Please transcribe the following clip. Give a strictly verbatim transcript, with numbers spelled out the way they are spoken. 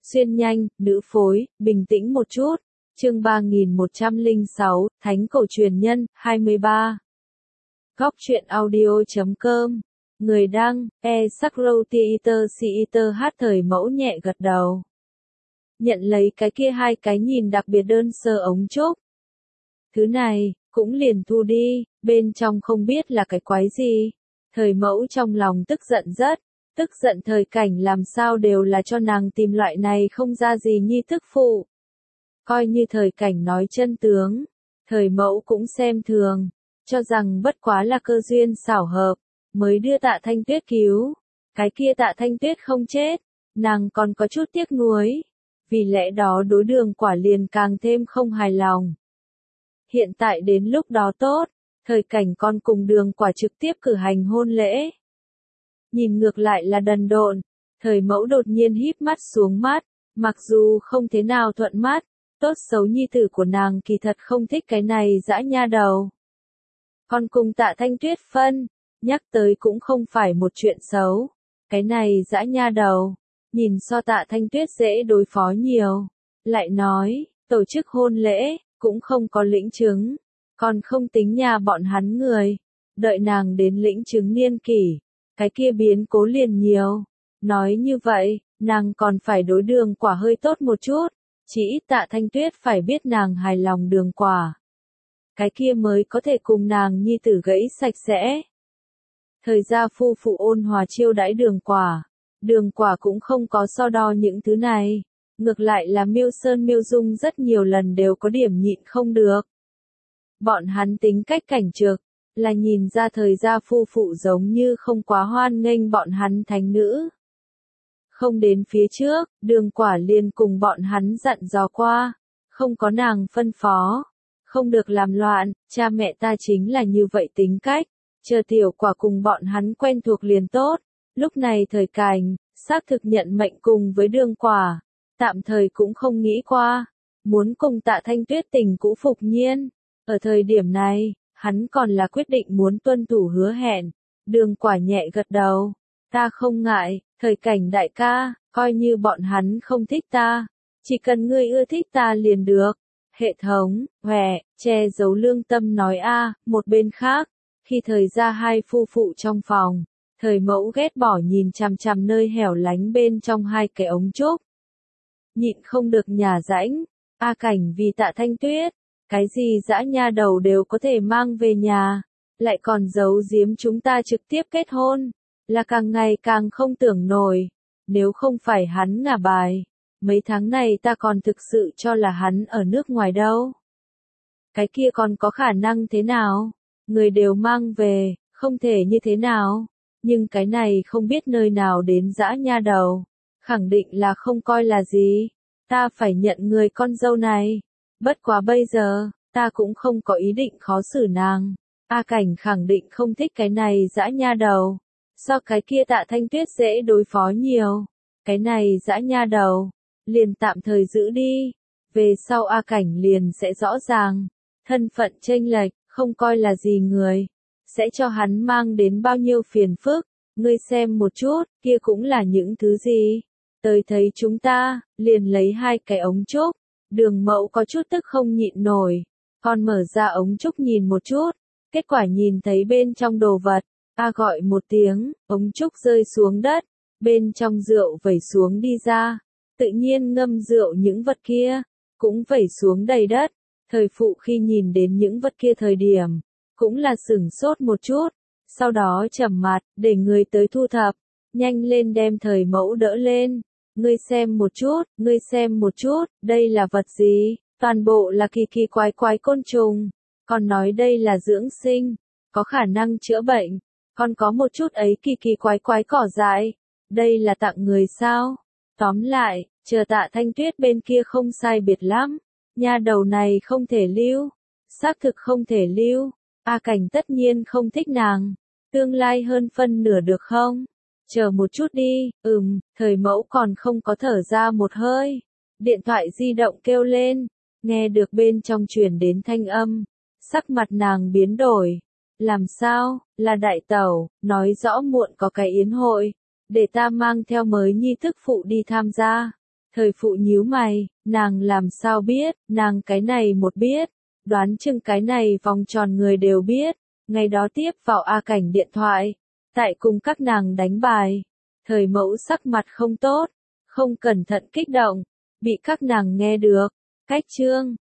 Xuyên nhanh, nữ phối, bình tĩnh một chút. Chương ba nghìn một trăm lẻ sáu, Thánh cổ truyền nhân, hai mươi ba. Góc truyện audio chấm com. Người đăng, e Sakro Theater Theater hát thời mẫu nhẹ gật đầu. Nhận lấy cái kia hai cái nhìn đặc biệt đơn sơ ống trúc. Thứ này, cũng liền thu đi, bên trong không biết là cái quái gì. Thời mẫu trong lòng tức giận rất, tức giận thời cảnh làm sao đều là cho nàng tìm loại này không ra gì nhi thức phụ. Coi như thời cảnh nói chân tướng, thời mẫu cũng xem thường, cho rằng bất quá là cơ duyên xảo hợp, mới đưa Tạ Thanh Tuyết cứu. Cái kia Tạ Thanh Tuyết không chết, nàng còn có chút tiếc nuối, vì lẽ đó đối Đường Quả liền càng thêm không hài lòng. Hiện tại đến lúc đó tốt, thời cảnh con cùng Đường Quả trực tiếp cử hành hôn lễ. Nhìn ngược lại là đần độn, thời mẫu đột nhiên híp mắt xuống mắt, mặc dù không thế nào thuận mắt, tốt xấu nhi tử của nàng kỳ thật không thích cái này dã nha đầu. Con cùng Tạ Thanh Tuyết phân, nhắc tới cũng không phải một chuyện xấu, cái này dã nha đầu, nhìn so Tạ Thanh Tuyết dễ đối phó nhiều, lại nói, tổ chức hôn lễ, cũng không có lĩnh chứng, còn không tính nhà bọn hắn người, đợi nàng đến lĩnh chứng niên kỷ, cái kia biến cố liền nhiều, nói như vậy, nàng còn phải đối Đường Quả hơi tốt một chút, chỉ ít Tạ Thanh Tuyết phải biết nàng hài lòng Đường Quả. Cái kia mới có thể cùng nàng nhi tử gãy sạch sẽ. Thời gia phu phụ ôn hòa chiêu đãi Đường Quả, Đường Quả cũng không có so đo những thứ này, ngược lại là Miêu Sơn Miêu Dung rất nhiều lần đều có điểm nhịn không được. Bọn hắn tính cách cảnh trực, là nhìn ra thời gia phu phụ giống như không quá hoan nghênh bọn hắn thánh nữ. Không đến phía trước, Đường Quả liền cùng bọn hắn dặn dò qua, không có nàng phân phó, không được làm loạn, cha mẹ ta chính là như vậy tính cách, chờ Tiểu Quả cùng bọn hắn quen thuộc liền tốt. Lúc này thời cảnh, xác thực nhận mệnh cùng với Đường Quả, tạm thời cũng không nghĩ qua, muốn cùng Tạ Thanh Tuyết tình cũ phục nhiên. Ở thời điểm này, hắn còn là quyết định muốn tuân thủ hứa hẹn. Đường Quả nhẹ gật đầu, ta không ngại, thời cảnh đại ca, coi như bọn hắn không thích ta, chỉ cần ngươi ưa thích ta liền được. Hệ thống, hòe, che giấu lương tâm nói a. Một bên khác, khi thời gia hai phu phụ trong phòng, thời mẫu ghét bỏ nhìn chằm chằm nơi hẻo lánh bên trong hai cái ống trúc. Nhịn không được nhà rãnh, A Cảnh vì Tạ Thanh Tuyết, cái gì dã nha đầu đều có thể mang về nhà, lại còn giấu giếm chúng ta trực tiếp kết hôn, là càng ngày càng không tưởng nổi, nếu không phải hắn ngả bài, mấy tháng này ta còn thực sự cho là hắn ở nước ngoài đâu. Cái kia còn có khả năng thế nào, người đều mang về, không thể như thế nào, nhưng cái này không biết nơi nào đến dã nha đầu, khẳng định là không coi là gì, ta phải nhận người con dâu này. Bất quá bây giờ, ta cũng không có ý định khó xử nàng. A Cảnh khẳng định không thích cái này dã nha đầu. So cái kia Tạ Thanh Tuyết dễ đối phó nhiều. Cái này dã nha đầu, liền tạm thời giữ đi. Về sau A Cảnh liền sẽ rõ ràng. Thân phận chênh lệch, không coi là gì người. Sẽ cho hắn mang đến bao nhiêu phiền phức. Ngươi xem một chút, kia cũng là những thứ gì. Tới thấy chúng ta, liền lấy hai cái ống trúc. Đường Mẫu có chút tức không nhịn nổi, con mở ra ống trúc nhìn một chút, kết quả nhìn thấy bên trong đồ vật, A gọi một tiếng, ống trúc rơi xuống đất, bên trong rượu vẩy xuống đi ra, tự nhiên ngâm rượu những vật kia, cũng vẩy xuống đầy đất. Thời phụ khi nhìn đến những vật kia thời điểm, cũng là sửng sốt một chút, sau đó trầm mặt, để người tới thu thập, nhanh lên đem thời mẫu đỡ lên. Ngươi xem một chút, ngươi xem một chút, đây là vật gì? Toàn bộ là kỳ kỳ quái quái côn trùng. Còn nói đây là dưỡng sinh, có khả năng chữa bệnh. Còn có một chút ấy kỳ kỳ quái quái cỏ dại. Đây là tặng người sao? Tóm lại, chờ Tạ Thanh Tuyết bên kia không sai biệt lắm. Nha đầu này không thể lưu. Xác thực không thể lưu. A Cảnh tất nhiên không thích nàng. Tương lai hơn phân nửa được không? Chờ một chút đi, ừm, thời mẫu còn không có thở ra một hơi. Điện thoại di động kêu lên, nghe được bên trong truyền đến thanh âm. Sắc mặt nàng biến đổi. Làm sao, là đại tẩu, nói rõ muộn có cái yến hội. Để ta mang theo mới nhi thức phụ đi tham gia. Thời phụ nhíu mày, nàng làm sao biết, nàng cái này một biết, đoán chừng cái này vòng tròn người đều biết, ngày đó tiếp vào A Cảnh điện thoại, tại cùng các nàng đánh bài, thời mẫu sắc mặt không tốt, không cẩn thận kích động, bị các nàng nghe được, cách chương.